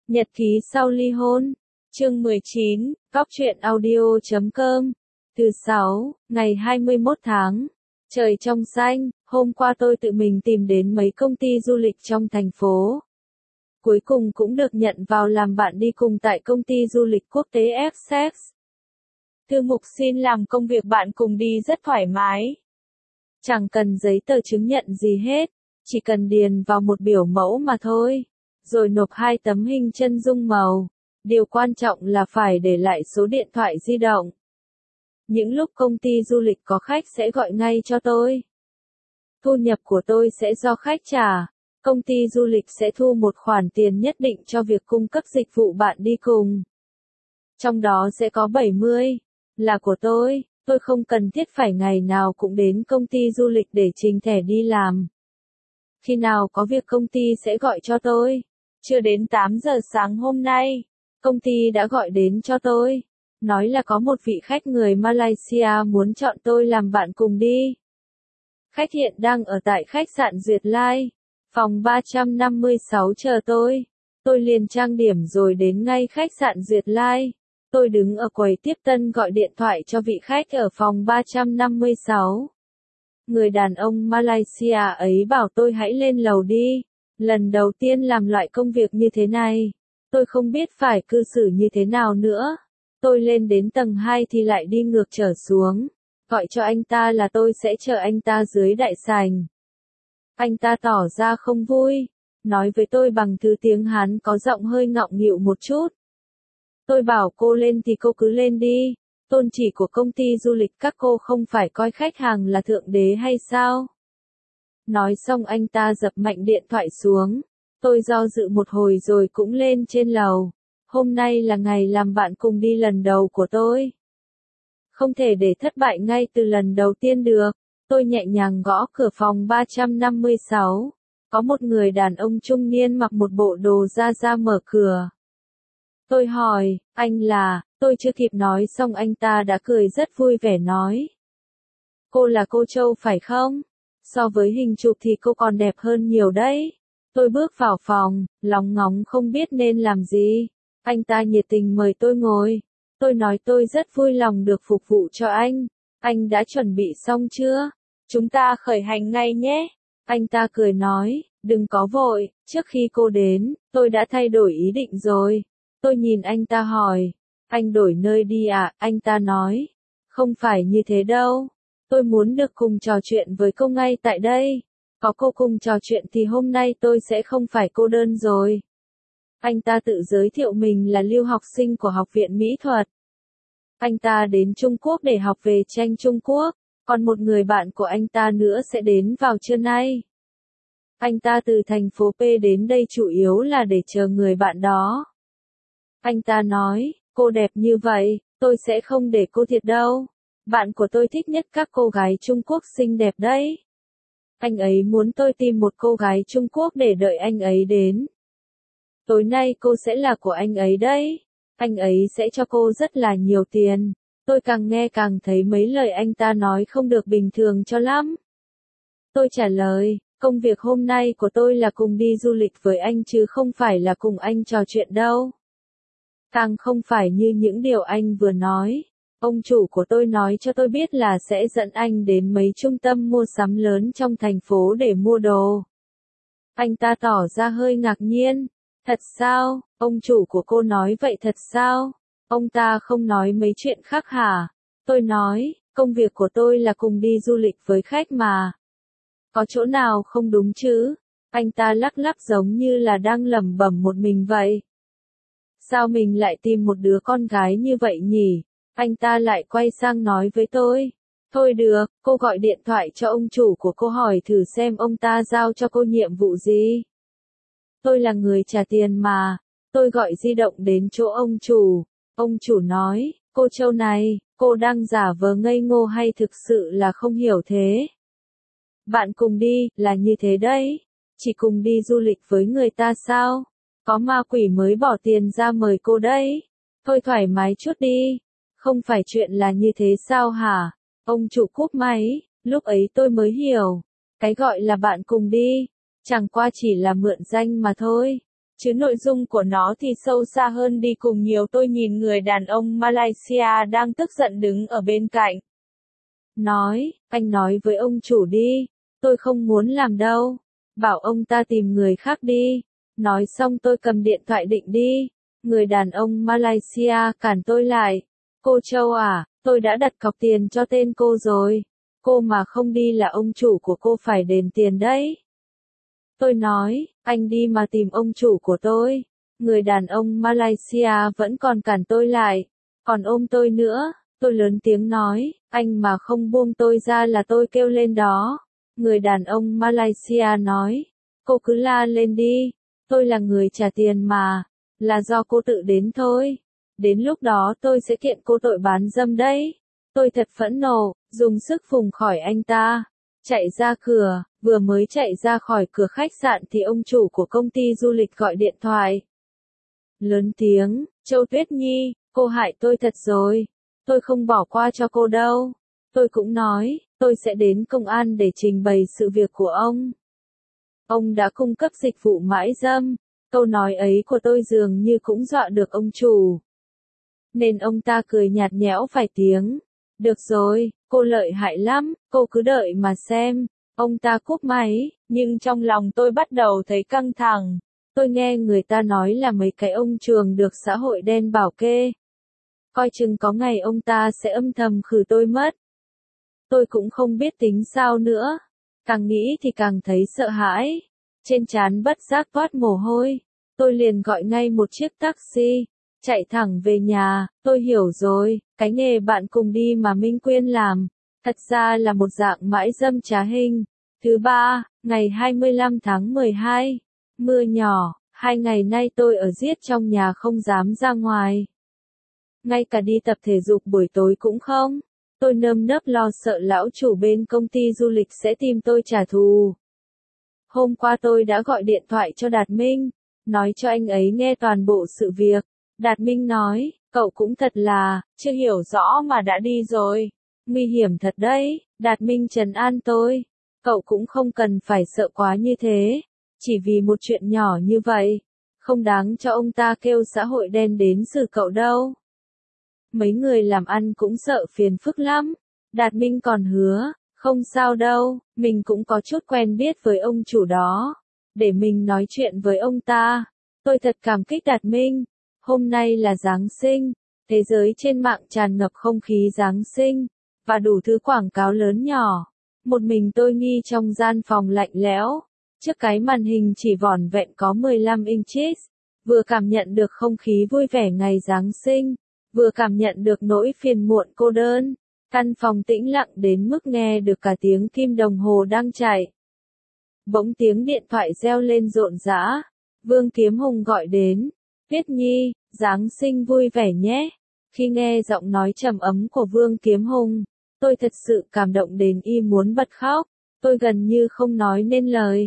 Nhật ký sau ly hôn. Chương 19, Cóc truyện audio.com. Thứ 6, ngày 21 tháng. Trời trong xanh, hôm qua tôi tự mình tìm đến mấy công ty du lịch trong thành phố. Cuối cùng cũng được nhận vào làm bạn đi cùng tại công ty du lịch quốc tế Essex. Thư mục xin làm công việc bạn cùng đi rất thoải mái. Chẳng cần giấy tờ chứng nhận gì hết, chỉ cần điền vào một biểu mẫu mà thôi, rồi nộp 2 tấm hình chân dung màu. Điều quan trọng là phải để lại số điện thoại di động. Những lúc công ty du lịch có khách sẽ gọi ngay cho tôi. Thu nhập của tôi sẽ do khách trả. Công ty du lịch sẽ thu một khoản tiền nhất định cho việc cung cấp dịch vụ bạn đi cùng. Trong đó sẽ có 70 là của tôi không cần thiết phải ngày nào cũng đến công ty du lịch để trình thẻ đi làm. Khi nào có việc công ty sẽ gọi cho tôi. Chưa đến 8 giờ sáng hôm nay, công ty đã gọi đến cho tôi, nói là có một vị khách người Malaysia muốn chọn tôi làm bạn cùng đi. Khách hiện đang ở tại khách sạn Duyệt Lai, phòng 356 chờ tôi. Tôi liền trang điểm rồi đến ngay khách sạn Duyệt Lai. Tôi đứng ở quầy tiếp tân gọi điện thoại cho vị khách ở phòng 356. Người đàn ông Malaysia ấy bảo tôi hãy lên lầu đi. Lần đầu tiên làm loại công việc như thế này, tôi không biết phải cư xử như thế nào nữa. Tôi lên đến tầng 2 thì lại đi ngược trở xuống, gọi cho anh ta là tôi sẽ chờ anh ta dưới đại sảnh. Anh ta tỏ ra không vui, nói với tôi bằng thứ tiếng Hán có giọng hơi ngọng nghịu một chút. Tôi bảo cô lên thì cô cứ lên đi, tôn chỉ của công ty du lịch các cô không phải coi khách hàng là thượng đế hay sao? Nói xong anh ta dập mạnh điện thoại xuống. Tôi do dự một hồi rồi cũng lên trên lầu. Hôm nay là ngày làm bạn cùng đi lần đầu của tôi. Không thể để thất bại ngay từ lần đầu tiên được. Tôi nhẹ nhàng gõ cửa phòng 356. Có một người đàn ông trung niên mặc một bộ đồ da mở cửa. Tôi hỏi, anh là, tôi chưa kịp nói xong anh ta đã cười rất vui vẻ nói. Cô là cô Châu phải không? So với hình chụp thì cô còn đẹp hơn nhiều đấy. Tôi bước vào phòng, lóng ngóng không biết nên làm gì. Anh ta nhiệt tình mời tôi ngồi. Tôi nói tôi rất vui lòng được phục vụ cho anh. Anh đã chuẩn bị xong chưa? Chúng ta khởi hành ngay nhé. Anh ta cười nói, đừng có vội, trước khi cô đến, tôi đã thay đổi ý định rồi. Tôi nhìn anh ta hỏi, anh đổi nơi đi à? Anh ta nói, không phải như thế đâu. Tôi muốn được cùng trò chuyện với cô ngay tại đây. Có cô cùng trò chuyện thì hôm nay tôi sẽ không phải cô đơn rồi. Anh ta tự giới thiệu mình là lưu học sinh của Học viện Mỹ thuật. Anh ta đến Trung Quốc để học về tranh Trung Quốc, còn một người bạn của anh ta nữa sẽ đến vào trưa nay. Anh ta từ thành phố P đến đây chủ yếu là để chờ người bạn đó. Anh ta nói, cô đẹp như vậy, tôi sẽ không để cô thiệt đâu. Bạn của tôi thích nhất các cô gái Trung Quốc xinh đẹp đấy. Anh ấy muốn tôi tìm một cô gái Trung Quốc để đợi anh ấy đến. Tối nay cô sẽ là của anh ấy đấy. Anh ấy sẽ cho cô rất là nhiều tiền. Tôi càng nghe càng thấy mấy lời anh ta nói không được bình thường cho lắm. Tôi trả lời, công việc hôm nay của tôi là cùng đi du lịch với anh chứ không phải là cùng anh trò chuyện đâu. Càng không phải như những điều anh vừa nói. Ông chủ của tôi nói cho tôi biết là sẽ dẫn anh đến mấy trung tâm mua sắm lớn trong thành phố để mua đồ. Anh ta tỏ ra hơi ngạc nhiên. Thật sao? Ông chủ của cô nói vậy thật sao? Ông ta không nói mấy chuyện khác hả? Tôi nói, công việc của tôi là cùng đi du lịch với khách mà. Có chỗ nào không đúng chứ? Anh ta lắc lắc giống như là đang lẩm bẩm một mình vậy. Sao mình lại tìm một đứa con gái như vậy nhỉ? Anh ta lại quay sang nói với tôi. Thôi được, cô gọi điện thoại cho ông chủ của cô hỏi thử xem ông ta giao cho cô nhiệm vụ gì. Tôi là người trả tiền mà. Tôi gọi di động đến chỗ ông chủ. Ông chủ nói, cô Châu này, cô đang giả vờ ngây ngô hay thực sự là không hiểu thế? Bạn cùng đi, là như thế đấy. Chỉ cùng đi du lịch với người ta sao? Có ma quỷ mới bỏ tiền ra mời cô đấy. Thôi thoải mái chút đi. Không phải chuyện là như thế sao hả? Ông chủ cúp máy, lúc ấy tôi mới hiểu. Cái gọi là bạn cùng đi, chẳng qua chỉ là mượn danh mà thôi. chứ nội dung của nó thì sâu xa hơn đi cùng nhiều. Tôi nhìn người đàn ông Malaysia đang tức giận đứng ở bên cạnh. Nói, anh nói với ông chủ đi, tôi không muốn làm đâu. Bảo ông ta tìm người khác đi. Nói xong tôi cầm điện thoại định đi. Người đàn ông Malaysia cản tôi lại. Cô Châu à, tôi đã đặt cọc tiền cho tên cô rồi. Cô mà không đi là ông chủ của cô phải đền tiền đấy. Tôi nói, anh đi mà tìm ông chủ của tôi. Người đàn ông Malaysia vẫn còn cản tôi lại, còn ôm tôi nữa. Tôi lớn tiếng nói, anh mà không buông tôi ra là tôi kêu lên đó. Người đàn ông Malaysia nói, cô cứ la lên đi, tôi là người trả tiền mà, là do cô tự đến thôi. Đến lúc đó tôi sẽ kiện cô tội bán dâm đấy. Tôi thật phẫn nộ, dùng sức phùng khỏi anh ta, chạy ra cửa. Vừa mới chạy ra khỏi cửa khách sạn thì ông chủ của công ty du lịch gọi điện thoại. Lớn tiếng, Châu Tuyết Nhi, cô hại tôi thật rồi. Tôi không bỏ qua cho cô đâu. Tôi cũng nói, tôi sẽ đến công an để trình bày sự việc của ông. Ông đã cung cấp dịch vụ mãi dâm. Câu nói ấy của tôi dường như cũng dọa được ông chủ. Nên ông ta cười nhạt nhẽo vài tiếng. Được rồi, cô lợi hại lắm, cô cứ đợi mà xem. Ông ta cúp máy, nhưng trong lòng tôi bắt đầu thấy căng thẳng. Tôi nghe người ta nói là mấy cái ông trường được xã hội đen bảo kê. Coi chừng có ngày ông ta sẽ âm thầm khử tôi mất. Tôi cũng không biết tính sao nữa. Càng nghĩ thì càng thấy sợ hãi. Trên trán bất giác toát mồ hôi. Tôi liền gọi ngay một chiếc taxi. Chạy thẳng về nhà. Tôi hiểu rồi, cái nghề bạn cùng đi mà Minh Quyên làm. Thật ra là một dạng mãi dâm trá hình. Thứ ba, ngày 25 tháng 12. Mưa nhỏ, 2 ngày nay tôi ở riết trong nhà không dám ra ngoài. Ngay cả đi tập thể dục buổi tối cũng không. Tôi nơm nớp lo sợ lão chủ bên công ty du lịch sẽ tìm tôi trả thù. Hôm qua tôi đã gọi điện thoại cho Đạt Minh, nói cho anh ấy nghe toàn bộ sự việc. Đạt Minh nói, cậu cũng thật là, chưa hiểu rõ mà đã đi rồi. Nguy hiểm thật đấy, Đạt Minh trấn an tôi. Cậu cũng không cần phải sợ quá như thế. Chỉ vì một chuyện nhỏ như vậy. Không đáng cho ông ta kêu xã hội đen đến xử cậu đâu. Mấy người làm ăn cũng sợ phiền phức lắm. Đạt Minh còn hứa, không sao đâu, mình cũng có chút quen biết với ông chủ đó. Để mình nói chuyện với ông ta. Tôi thật cảm kích Đạt Minh. Hôm nay là Giáng sinh. Thế giới trên mạng tràn ngập không khí Giáng sinh. Và đủ thứ quảng cáo lớn nhỏ. Một mình tôi nghi trong gian phòng lạnh lẽo. Trước cái màn hình chỉ vỏn vẹn có 15 inches. Vừa cảm nhận được không khí vui vẻ ngày Giáng sinh. Vừa cảm nhận được nỗi phiền muộn cô đơn. Căn phòng tĩnh lặng đến mức nghe được cả tiếng kim đồng hồ đang chạy. Bỗng tiếng điện thoại reo lên rộn rã. Vương Kiếm Hùng gọi đến. Tuyết Nhi, Giáng sinh vui vẻ nhé. Khi nghe giọng nói trầm ấm của Vương Kiếm Hùng, tôi thật sự cảm động đến y muốn bật khóc. Tôi gần như không nói nên lời.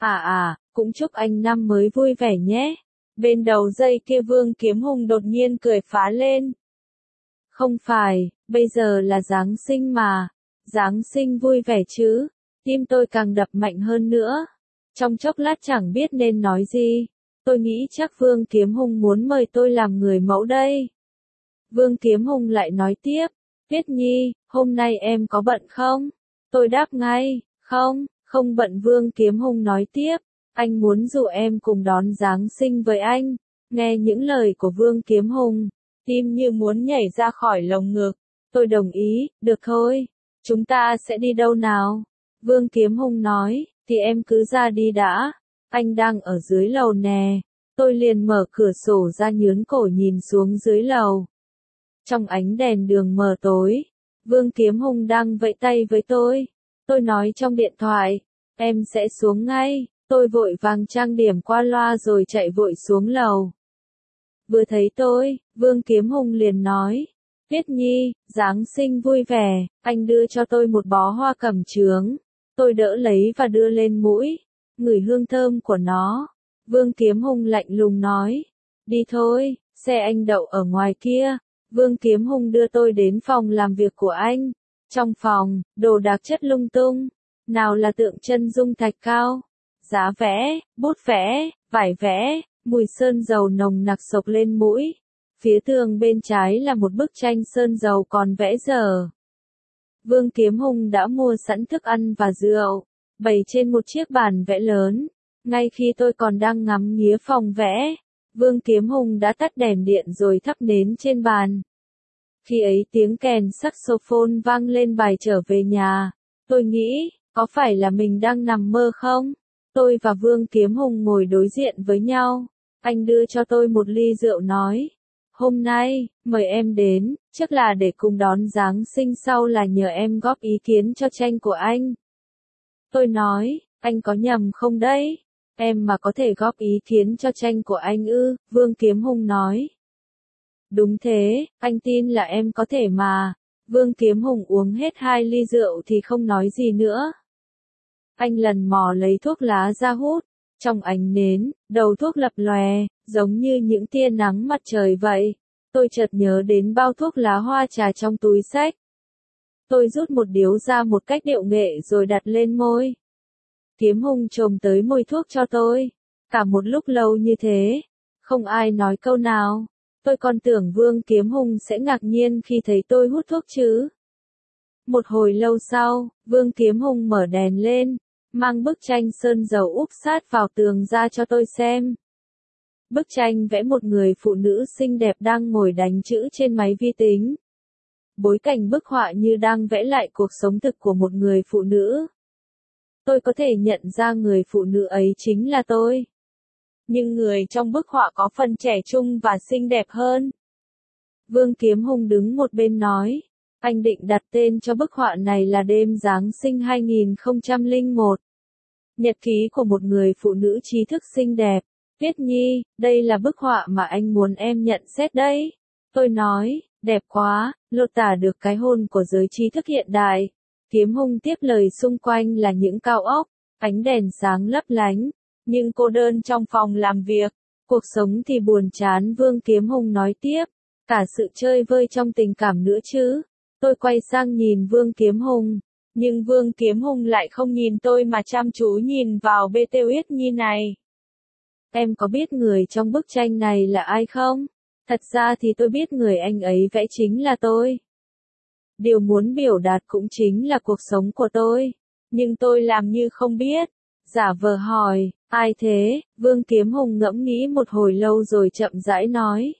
Cũng chúc anh năm mới vui vẻ nhé. Bên đầu dây kia Vương Kiếm Hùng đột nhiên cười phá lên. Không phải, bây giờ là Giáng sinh mà. Giáng sinh vui vẻ chứ. Tim tôi càng đập mạnh hơn nữa. Trong chốc lát chẳng biết nên nói gì. Tôi nghĩ chắc Vương Kiếm Hùng muốn mời tôi làm người mẫu đây. Vương Kiếm Hùng lại nói tiếp. Tuyết Nhi, hôm nay em có bận không? Tôi đáp ngay, không bận. Vương Kiếm Hùng nói tiếp. Anh muốn dụ em cùng đón Giáng sinh với anh. Nghe những lời của Vương Kiếm Hùng, tim như muốn nhảy ra khỏi lồng ngực. Tôi đồng ý, được thôi. Chúng ta sẽ đi đâu nào? Vương Kiếm Hùng nói, thì em cứ ra đi đã. Anh đang ở dưới lầu nè. Tôi liền mở cửa sổ ra nhướn cổ nhìn xuống dưới lầu. Trong ánh đèn đường mờ tối, Vương Kiếm Hùng đang vẫy tay với tôi. Tôi nói trong điện thoại, em sẽ xuống ngay. Tôi vội vàng trang điểm qua loa rồi chạy vội xuống lầu. Vừa thấy tôi, Vương Kiếm Hùng liền nói, Tuyết Nhi, Giáng sinh vui vẻ, anh đưa cho tôi một bó hoa cẩm chướng. Tôi đỡ lấy và đưa lên mũi, ngửi hương thơm của nó. Vương Kiếm Hùng lạnh lùng nói, đi thôi, xe anh đậu ở ngoài kia. Vương Kiếm Hùng đưa tôi đến phòng làm việc của anh. Trong phòng, đồ đạc chất lung tung. Nào là tượng chân dung thạch cao, giá vẽ, bút vẽ, vải vẽ, mùi sơn dầu nồng nặc sộc lên mũi. Phía tường bên trái là một bức tranh sơn dầu còn vẽ dở. Vương Kiếm Hùng đã mua sẵn thức ăn và rượu, bày trên một chiếc bàn vẽ lớn. Ngay khi tôi còn đang ngắm nghía phòng vẽ, Vương Kiếm Hùng đã tắt đèn điện rồi thắp nến trên bàn. Khi ấy tiếng kèn saxophone vang lên bài Trở về nhà. Tôi nghĩ, có phải là mình đang nằm mơ không? Tôi và Vương Kiếm Hùng ngồi đối diện với nhau. Anh đưa cho tôi một ly rượu nói. Hôm nay, mời em đến, chắc là để cùng đón Giáng sinh, sau là nhờ em góp ý kiến cho tranh của anh. Tôi nói, anh có nhầm không đấy? Em mà có thể góp ý kiến cho tranh của anh ư? Vương Kiếm Hùng nói. Đúng thế, anh tin là em có thể mà. Vương Kiếm Hùng uống hết 2 ly rượu thì không nói gì nữa. Anh lần mò lấy thuốc lá ra hút. Trong ánh nến, đầu thuốc lập lòe, giống như những tia nắng mặt trời vậy. Tôi chợt nhớ đến bao thuốc lá hoa trà trong túi xách. Tôi rút một điếu ra một cách điệu nghệ rồi đặt lên môi. Kiếm Hùng chồm tới môi thuốc cho tôi. Cả một lúc lâu như thế, không ai nói câu nào. Tôi còn tưởng Vương Kiếm Hùng sẽ ngạc nhiên khi thấy tôi hút thuốc chứ. Một hồi lâu sau, Vương Kiếm Hùng mở đèn lên, mang bức tranh sơn dầu úp sát vào tường ra cho tôi xem. Bức tranh vẽ một người phụ nữ xinh đẹp đang ngồi đánh chữ trên máy vi tính. Bối cảnh bức họa như đang vẽ lại cuộc sống thực của một người phụ nữ. Tôi có thể nhận ra người phụ nữ ấy chính là tôi. Nhưng người trong bức họa có phần trẻ trung và xinh đẹp hơn. Vương Kiếm Hùng đứng một bên nói, anh định đặt tên cho bức họa này là Đêm Giáng sinh 2001. Nhật ký của một người phụ nữ trí thức xinh đẹp. Tuyết Nhi, đây là bức họa mà anh muốn em nhận xét đấy. Tôi nói, đẹp quá, lột tả được cái hồn của giới trí thức hiện đại. Kiếm Hùng tiếp lời, xung quanh là những cao ốc, ánh đèn sáng lấp lánh. Nhưng cô đơn trong phòng làm việc, cuộc sống thì buồn chán. Vương Kiếm Hùng nói tiếp, cả sự chơi vơi trong tình cảm nữa chứ. Tôi quay sang nhìn Vương Kiếm Hùng, nhưng Vương Kiếm Hùng lại không nhìn tôi mà chăm chú nhìn vào bê Tuyết Nhi này. Em có biết người trong bức tranh này là ai không? Thật ra thì tôi biết người anh ấy vẽ chính là tôi. Điều muốn biểu đạt cũng chính là cuộc sống của tôi. Nhưng tôi làm như không biết. Giả vờ hỏi, ai thế? Vương Kiếm Hùng ngẫm nghĩ một hồi lâu rồi chậm rãi nói.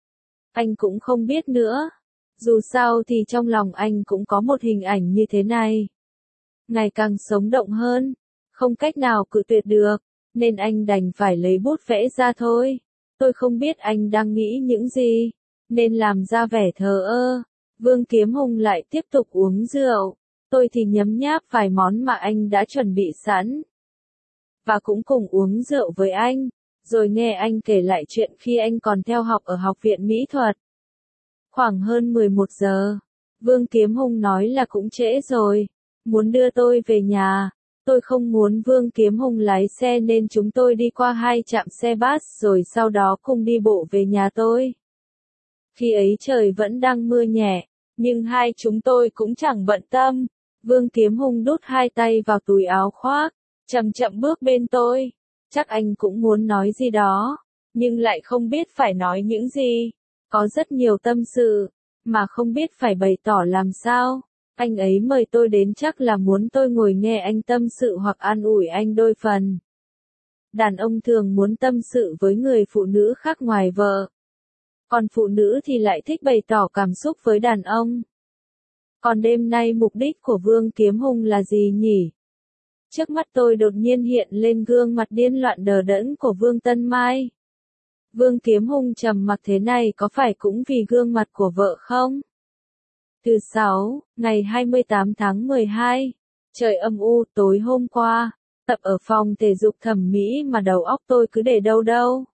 Anh cũng không biết nữa. Dù sao thì trong lòng anh cũng có một hình ảnh như thế này. Ngày càng sống động hơn. Không cách nào cự tuyệt được. Nên anh đành phải lấy bút vẽ ra thôi. Tôi không biết anh đang nghĩ những gì. Nên làm ra vẻ thờ ơ. Vương Kiếm Hùng lại tiếp tục uống rượu. Tôi thì nhấm nháp vài món mà anh đã chuẩn bị sẵn. Và cũng cùng uống rượu với anh. Rồi nghe anh kể lại chuyện khi anh còn theo học ở Học viện Mỹ thuật. Khoảng hơn 11 giờ. Vương Kiếm Hùng nói là cũng trễ rồi. Muốn đưa tôi về nhà. Tôi không muốn Vương Kiếm Hùng lái xe nên chúng tôi đi qua 2 trạm xe bus rồi sau đó cùng đi bộ về nhà tôi. Khi ấy trời vẫn đang mưa nhẹ, nhưng hai chúng tôi cũng chẳng bận tâm. Vương Kiếm Hùng đút 2 tay vào túi áo khoác, chậm chậm bước bên tôi. Chắc anh cũng muốn nói gì đó, nhưng lại không biết phải nói những gì. Có rất nhiều tâm sự, mà không biết phải bày tỏ làm sao. Anh ấy mời tôi đến chắc là muốn tôi ngồi nghe anh tâm sự hoặc an ủi anh đôi phần. Đàn ông thường muốn tâm sự với người phụ nữ khác ngoài vợ. Còn phụ nữ thì lại thích bày tỏ cảm xúc với đàn ông. Còn đêm nay mục đích của Vương Kiếm Hùng là gì nhỉ? Trước mắt tôi đột nhiên hiện lên gương mặt điên loạn đờ đẫn của Vương Tân Mai. Vương Kiếm Hùng trầm mặc thế này có phải cũng vì gương mặt của vợ không? Thứ 6, ngày 28 tháng 12, trời âm u. Tối hôm qua, tập ở phòng thể dục thẩm mỹ mà đầu óc tôi cứ để đâu đâu.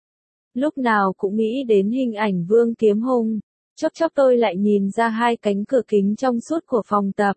Lúc nào cũng nghĩ đến hình ảnh Vương Kiếm Hùng. Chốc chốc tôi lại nhìn ra 2 cánh cửa kính trong suốt của phòng tập.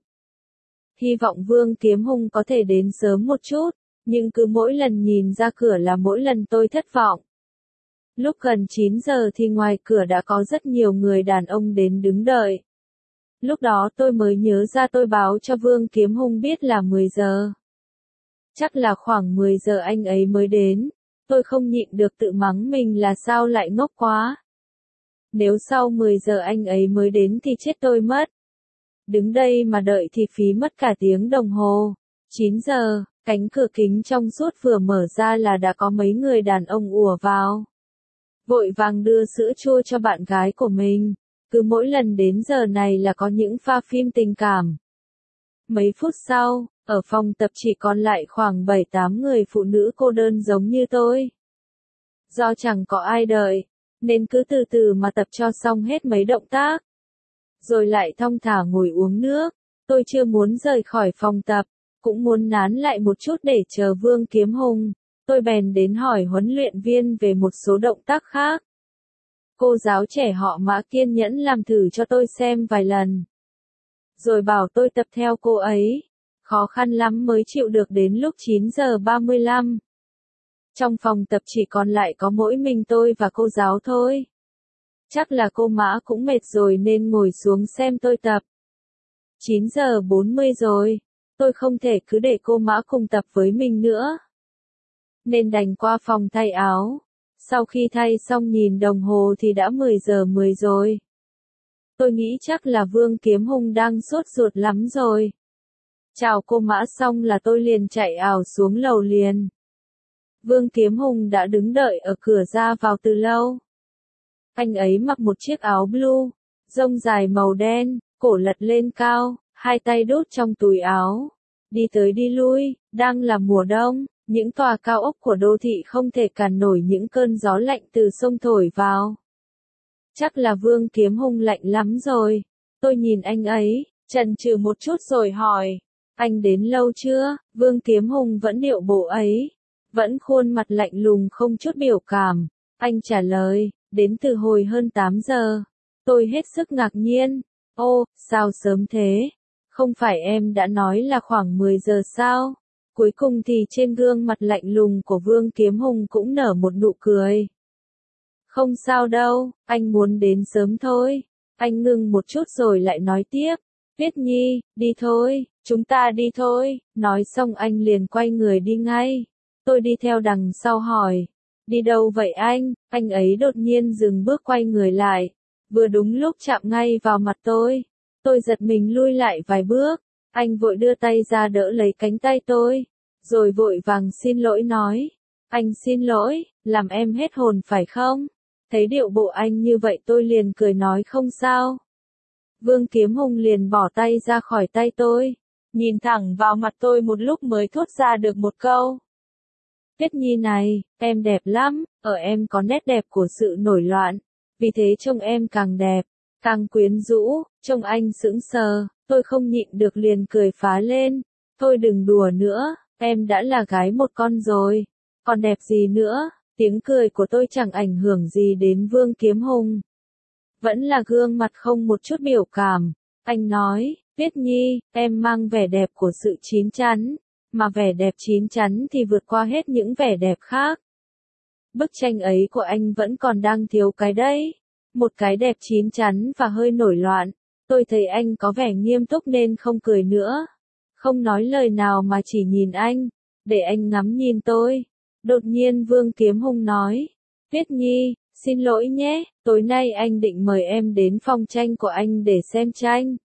Hy vọng Vương Kiếm Hùng có thể đến sớm một chút, nhưng cứ mỗi lần nhìn ra cửa là mỗi lần tôi thất vọng. Lúc gần 9 giờ thì ngoài cửa đã có rất nhiều người đàn ông đến đứng đợi. Lúc đó tôi mới nhớ ra tôi báo cho Vương Kiếm Hùng biết là 10 giờ. Chắc là khoảng 10 giờ anh ấy mới đến. Tôi không nhịn được tự mắng mình là sao lại ngốc quá. Nếu sau 10 giờ anh ấy mới đến thì chết tôi mất. Đứng đây mà đợi thì phí mất cả tiếng đồng hồ. 9 giờ, cánh cửa kính trong suốt vừa mở ra là đã có mấy người đàn ông ùa vào. Vội vàng đưa sữa chua cho bạn gái của mình. Cứ mỗi lần đến giờ này là có những pha phim tình cảm. Mấy phút sau, ở phòng tập chỉ còn lại khoảng 7-8 người phụ nữ cô đơn giống như tôi. Do chẳng có ai đợi, nên cứ từ từ mà tập cho xong hết mấy động tác. Rồi lại thong thả ngồi uống nước. Tôi chưa muốn rời khỏi phòng tập, cũng muốn nán lại một chút để chờ Vương Kiếm Hùng. Tôi bèn đến hỏi huấn luyện viên về một số động tác khác. Cô giáo trẻ họ Mã kiên nhẫn làm thử cho tôi xem vài lần. Rồi bảo tôi tập theo cô ấy. Khó khăn lắm mới chịu được đến lúc 9 giờ 35. Trong phòng tập chỉ còn lại có mỗi mình tôi và cô giáo thôi. Chắc là cô Mã cũng mệt rồi nên ngồi xuống xem tôi tập. 9 giờ 40 rồi. Tôi không thể cứ để cô Mã cùng tập với mình nữa. Nên đành qua phòng thay áo. Sau khi thay xong nhìn đồng hồ thì đã 10 giờ 10 rồi. Tôi nghĩ chắc là Vương Kiếm Hùng đang sốt ruột lắm rồi. Chào cô Mã xong là tôi liền chạy ảo xuống lầu liền. Vương Kiếm Hùng đã đứng đợi ở cửa ra vào từ lâu. Anh ấy mặc một chiếc áo blue, rông dài màu đen, cổ lật lên cao, hai tay đút trong túi áo. Đi tới đi lui, đang là mùa đông, những tòa cao ốc của đô thị không thể cản nổi những cơn gió lạnh từ sông thổi vào. Chắc là Vương Kiếm Hùng lạnh lắm rồi. Tôi nhìn anh ấy, chần chừ một chút rồi hỏi. Anh đến lâu chưa? Vương Kiếm Hùng vẫn điệu bộ ấy. Vẫn khuôn mặt lạnh lùng không chút biểu cảm. Anh trả lời, đến từ hồi hơn 8 giờ. Tôi hết sức ngạc nhiên. Ô, sao sớm thế? Không phải em đã nói là khoảng 10 giờ sao? Cuối cùng thì trên gương mặt lạnh lùng của Vương Kiếm Hùng cũng nở một nụ cười. Không sao đâu, anh muốn đến sớm thôi. Anh ngừng một chút rồi lại nói tiếp. Tuyết Nhi, đi thôi, chúng ta đi thôi. Nói xong anh liền quay người đi ngay. Tôi đi theo đằng sau hỏi. Đi đâu vậy anh? Anh ấy đột nhiên dừng bước quay người lại. Vừa đúng lúc chạm ngay vào mặt tôi. Tôi giật mình lui lại vài bước. Anh vội đưa tay ra đỡ lấy cánh tay tôi. Rồi vội vàng xin lỗi nói. Anh xin lỗi, làm em hết hồn phải không? Thấy điệu bộ anh như vậy tôi liền cười nói không sao. Vương Kiếm Hùng liền bỏ tay ra khỏi tay tôi. Nhìn thẳng vào mặt tôi một lúc mới thốt ra được một câu. Tuyết Nhi này, em đẹp lắm, ở em có nét đẹp của sự nổi loạn. Vì thế trông em càng đẹp, càng quyến rũ, trông anh sững sờ, tôi không nhịn được liền cười phá lên. Thôi đừng đùa nữa, em đã là gái một con rồi, còn đẹp gì nữa. Tiếng cười của tôi chẳng ảnh hưởng gì đến Vương Kiếm Hùng. Vẫn là gương mặt không một chút biểu cảm. Anh nói, Tuyết Nhi, em mang vẻ đẹp của sự chín chắn. Mà vẻ đẹp chín chắn thì vượt qua hết những vẻ đẹp khác. Bức tranh ấy của anh vẫn còn đang thiếu cái đấy. Một cái đẹp chín chắn và hơi nổi loạn. Tôi thấy anh có vẻ nghiêm túc nên không cười nữa. Không nói lời nào mà chỉ nhìn anh. Để anh ngắm nhìn tôi. Đột nhiên Vương Kiếm Hùng nói. Tuyết Nhi, xin lỗi nhé, tối nay anh định mời em đến phòng tranh của anh để xem tranh.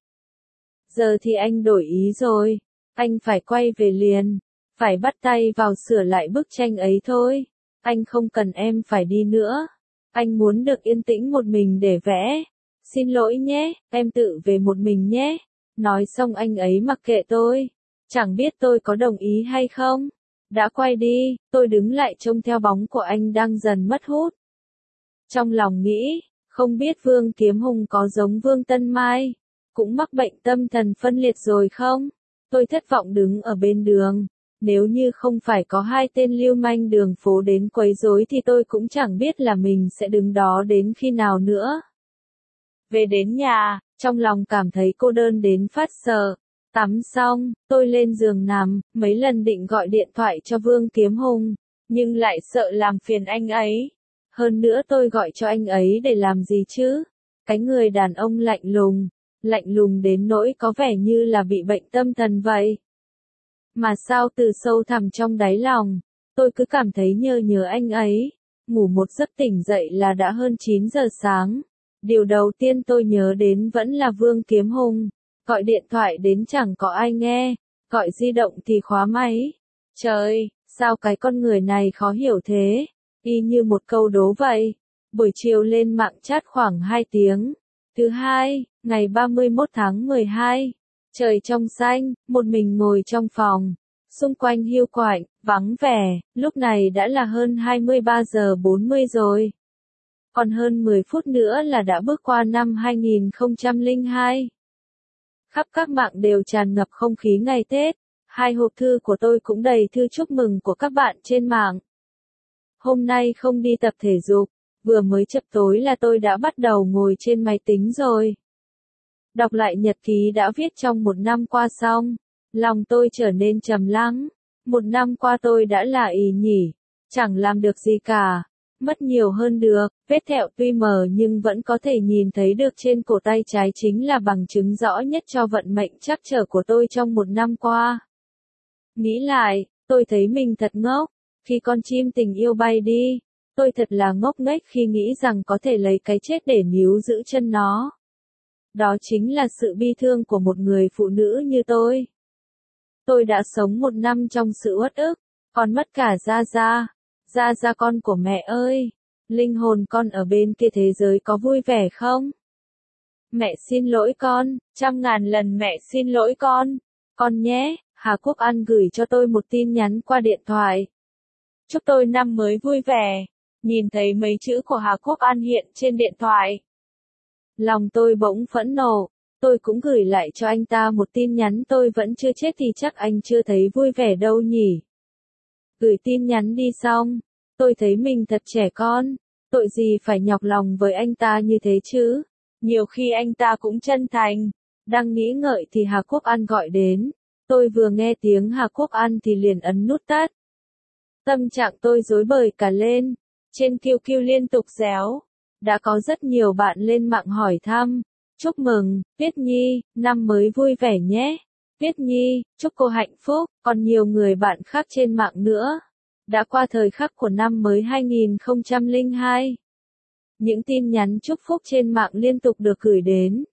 Giờ thì anh đổi ý rồi. Anh phải quay về liền. Phải bắt tay vào sửa lại bức tranh ấy thôi. Anh không cần em phải đi nữa. Anh muốn được yên tĩnh một mình để vẽ. Xin lỗi nhé, em tự về một mình nhé. Nói xong anh ấy mặc kệ tôi. Chẳng biết tôi có đồng ý hay không. Đã quay đi, tôi đứng lại trông theo bóng của anh đang dần mất hút. Trong lòng nghĩ, không biết Vương Kiếm Hùng có giống Vương Tân Mai, cũng mắc bệnh tâm thần phân liệt rồi không? Tôi thất vọng đứng ở bên đường. Nếu như không phải có hai tên lưu manh đường phố đến quấy rối thì tôi cũng chẳng biết là mình sẽ đứng đó đến khi nào nữa. Về đến nhà, trong lòng cảm thấy cô đơn đến phát sợ. Tắm xong, tôi lên giường nằm, mấy lần định gọi điện thoại cho Vương Kiếm Hùng, nhưng lại sợ làm phiền anh ấy. Hơn nữa tôi gọi cho anh ấy để làm gì chứ? Cái người đàn ông lạnh lùng đến nỗi có vẻ như là bị bệnh tâm thần vậy. Mà sao từ sâu thẳm trong đáy lòng, Tôi cứ cảm thấy nhớ nhớ anh ấy. Ngủ một giấc tỉnh dậy là đã hơn 9 giờ sáng. Điều đầu tiên tôi nhớ đến vẫn là Vương Kiếm Hùng. Gọi điện thoại đến chẳng có ai nghe, gọi di động thì khóa máy. Trời, sao cái con người này khó hiểu thế? Y như một câu đố vậy. Buổi chiều lên mạng chat khoảng 2 tiếng. Thứ hai, ngày 31 tháng 12. Trời trong xanh, một mình ngồi trong phòng. Xung quanh hiu quạnh, vắng vẻ, lúc này đã là hơn 23 giờ 40 rồi. Còn hơn 10 phút nữa là đã bước qua năm 2002. Khắp các mạng đều tràn ngập không khí ngày Tết. 2 hộp thư của tôi cũng đầy thư chúc mừng của các bạn trên mạng. Hôm nay không đi tập thể dục, vừa mới chập tối là tôi đã bắt đầu ngồi trên máy tính rồi. Đọc lại nhật ký đã viết trong một năm qua xong, lòng tôi trở nên trầm lắng. Một năm qua tôi đã là ì nhỉ, chẳng làm được gì cả, mất nhiều hơn được, vết thẹo tuy mờ nhưng vẫn có thể nhìn thấy được trên cổ tay trái chính là bằng chứng rõ nhất cho vận mệnh trắc trở của tôi trong một năm qua. Nghĩ lại, tôi thấy mình thật ngốc, khi con chim tình yêu bay đi, tôi thật là ngốc nghếch khi nghĩ rằng có thể lấy cái chết để níu giữ chân nó. Đó chính là sự bi thương của một người phụ nữ như tôi. Tôi đã sống một năm trong sự uất ức, còn mất cả Gia Gia. Gia Gia con của mẹ ơi, linh hồn con ở bên kia thế giới có vui vẻ không? Mẹ xin lỗi con, 100.000 lần mẹ xin lỗi con nhé. Hà Quốc An gửi cho tôi một tin nhắn qua điện thoại. Chúc tôi năm mới vui vẻ. Nhìn thấy mấy chữ của Hà Quốc An hiện trên điện thoại. Lòng tôi bỗng phẫn nộ, tôi cũng gửi lại cho anh ta một tin nhắn tôi vẫn chưa chết thì chắc anh chưa thấy vui vẻ đâu nhỉ. Gửi tin nhắn đi xong, tôi thấy mình thật trẻ con, tội gì phải nhọc lòng với anh ta như thế chứ, nhiều khi anh ta cũng chân thành. Đang nghĩ ngợi thì Hà Quốc An gọi đến, tôi vừa nghe tiếng Hà Quốc An thì liền ấn nút tắt. Tâm trạng tôi rối bời cả lên, trên QQ liên tục réo. Đã có rất nhiều bạn lên mạng hỏi thăm. Chúc mừng, Tuyết Nhi, năm mới vui vẻ nhé. Tuyết Nhi, chúc cô hạnh phúc, còn nhiều người bạn khác trên mạng nữa. Đã qua thời khắc của năm mới 2002. Những tin nhắn chúc phúc trên mạng liên tục được gửi đến.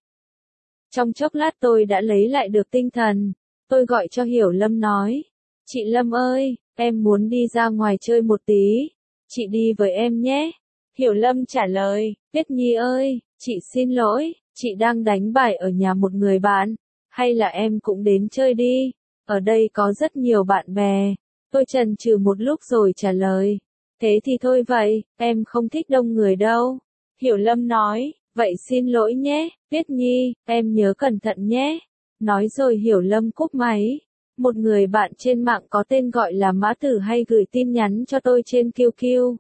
Trong chốc lát tôi đã lấy lại được tinh thần. Tôi gọi cho Hiểu Lâm nói. Chị Lâm ơi, em muốn đi ra ngoài chơi một tí. Chị đi với em nhé. Hiểu Lâm trả lời, Tuyết Nhi ơi, chị xin lỗi, chị đang đánh bài ở nhà một người bạn, hay là em cũng đến chơi đi, ở đây có rất nhiều bạn bè. Tôi chần chừ một lúc rồi trả lời, thế thì thôi vậy, em không thích đông người đâu. Hiểu Lâm nói, vậy xin lỗi nhé, Tuyết Nhi, em nhớ cẩn thận nhé. Nói rồi Hiểu Lâm cúp máy. Một người bạn trên mạng có tên gọi là Mã Tử hay gửi tin nhắn cho tôi trên QQ.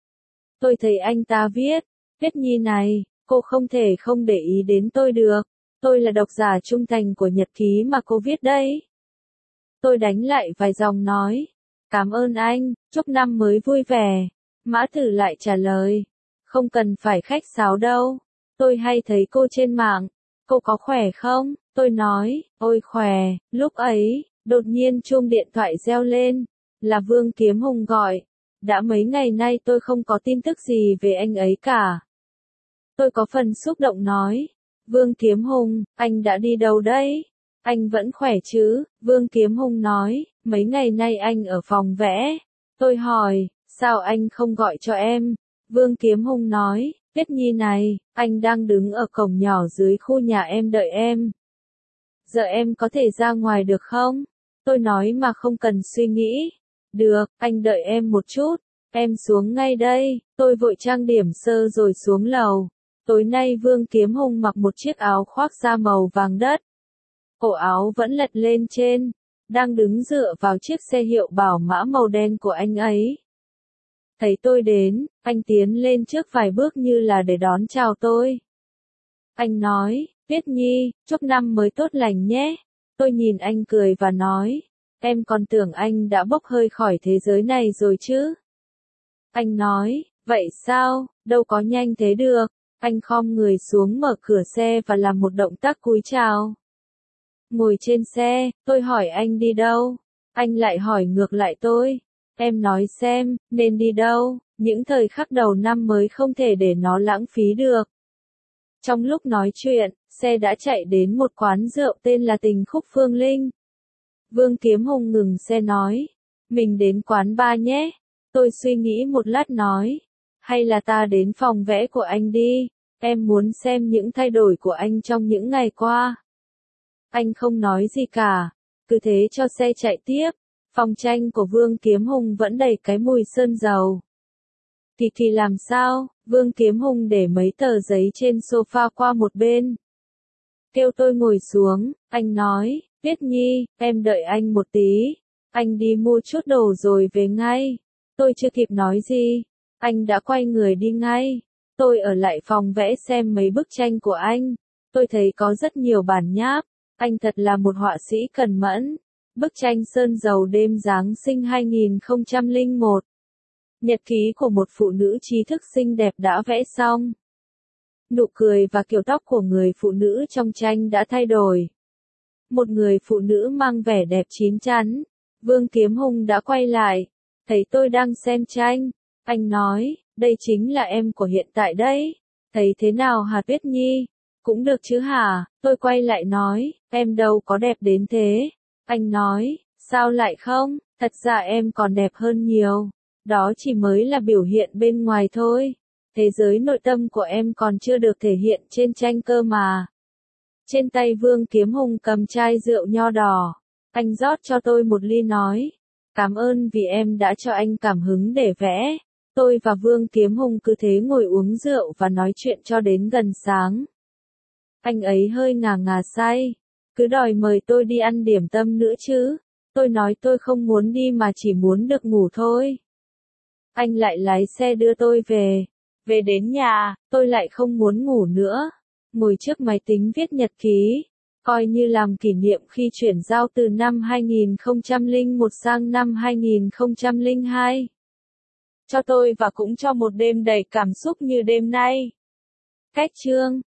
Tôi thấy anh ta viết, Tuyết Nhi này, cô không thể không để ý đến tôi được. Tôi là độc giả trung thành của nhật ký mà cô viết đấy. Tôi đánh lại vài dòng nói, cảm ơn anh, chúc năm mới vui vẻ. Mã Tử lại trả lời, không cần phải khách sáo đâu. Tôi hay thấy cô trên mạng, cô có khỏe không? Tôi nói, ôi khỏe. Lúc ấy, đột nhiên chuông điện thoại reo lên, là Vương Kiếm Hùng gọi. Đã mấy ngày nay tôi không có tin tức gì về anh ấy cả. Tôi có phần xúc động nói, Vương Kiếm Hùng, anh đã đi đâu đấy? Anh vẫn khỏe chứ? Vương Kiếm Hùng nói, mấy ngày nay anh ở phòng vẽ. Tôi hỏi, sao anh không gọi cho em? Vương Kiếm Hùng nói, Tuyết Nhi này, anh đang đứng ở cổng nhỏ dưới khu nhà em đợi em. Giờ em có thể ra ngoài được không? Tôi nói mà không cần suy nghĩ. Được, anh đợi em một chút. Em xuống ngay đây. Tôi vội trang điểm sơ rồi xuống lầu. Tối nay Vương Kiếm Hùng mặc một chiếc áo khoác da màu vàng đất. Cổ áo vẫn lật lên trên. Đang đứng dựa vào chiếc xe hiệu bảo mã màu đen của anh ấy. Thấy tôi đến, anh tiến lên trước vài bước như là để đón chào tôi. Anh nói, Tuyết Nhi, chúc năm mới tốt lành nhé. Tôi nhìn anh cười và nói, em còn tưởng anh đã bốc hơi khỏi thế giới này rồi chứ. Anh nói, vậy sao, đâu có nhanh thế được. Anh khom người xuống mở cửa xe và làm một động tác cúi chào. Ngồi trên xe, tôi hỏi anh đi đâu. Anh lại hỏi ngược lại tôi. Em nói xem, nên đi đâu, những thời khắc đầu năm mới không thể để nó lãng phí được. Trong lúc nói chuyện, xe đã chạy đến một quán rượu tên là Tình Khúc Phương Linh. Vương Kiếm Hùng ngừng xe nói, mình đến quán bar nhé. Tôi suy nghĩ một lát nói, hay là ta đến phòng vẽ của anh đi, em muốn xem những thay đổi của anh trong những ngày qua. Anh không nói gì cả, cứ thế cho xe chạy tiếp. Phòng tranh của Vương Kiếm Hùng vẫn đầy cái mùi sơn dầu. Kỳ làm sao? Vương Kiếm Hùng để mấy tờ giấy trên sofa qua một bên. Kêu tôi ngồi xuống, anh nói, Tuyết Nhi, em đợi anh một tí. Anh đi mua chút đồ rồi về ngay. Tôi chưa kịp nói gì, anh đã quay người đi ngay. Tôi ở lại phòng vẽ xem mấy bức tranh của anh. Tôi thấy có rất nhiều bản nháp. Anh thật là một họa sĩ cần mẫn. Bức tranh sơn dầu đêm Giáng sinh 2001. Nhật ký của một phụ nữ trí thức xinh đẹp đã vẽ xong. Nụ cười và kiểu tóc của người phụ nữ trong tranh đã thay đổi. Một người phụ nữ mang vẻ đẹp chín chắn. Vương Kiếm Hùng đã quay lại. Thấy tôi đang xem tranh. Anh nói, đây chính là em của hiện tại đấy. Thấy thế nào hả Tuyết Nhi? Cũng được chứ hả? Tôi quay lại nói, em đâu có đẹp đến thế. Anh nói, sao lại không? Thật ra em còn đẹp hơn nhiều. Đó chỉ mới là biểu hiện bên ngoài thôi. Thế giới nội tâm của em còn chưa được thể hiện trên tranh cơ mà. Trên tay Vương Kiếm Hùng cầm chai rượu nho đỏ. Anh rót cho tôi một ly nói. Cảm ơn vì em đã cho anh cảm hứng để vẽ. Tôi và Vương Kiếm Hùng cứ thế ngồi uống rượu và nói chuyện cho đến gần sáng. Anh ấy hơi ngà ngà say. Cứ đòi mời tôi đi ăn điểm tâm nữa chứ. Tôi nói tôi không muốn đi mà chỉ muốn được ngủ thôi. Anh lại lái xe đưa tôi về. Về đến nhà, tôi lại không muốn ngủ nữa. Ngồi trước máy tính viết nhật ký. Coi như làm kỷ niệm khi chuyển giao từ năm 2001 sang năm 2002. Cho tôi và cũng cho một đêm đầy cảm xúc như đêm nay. Cách chương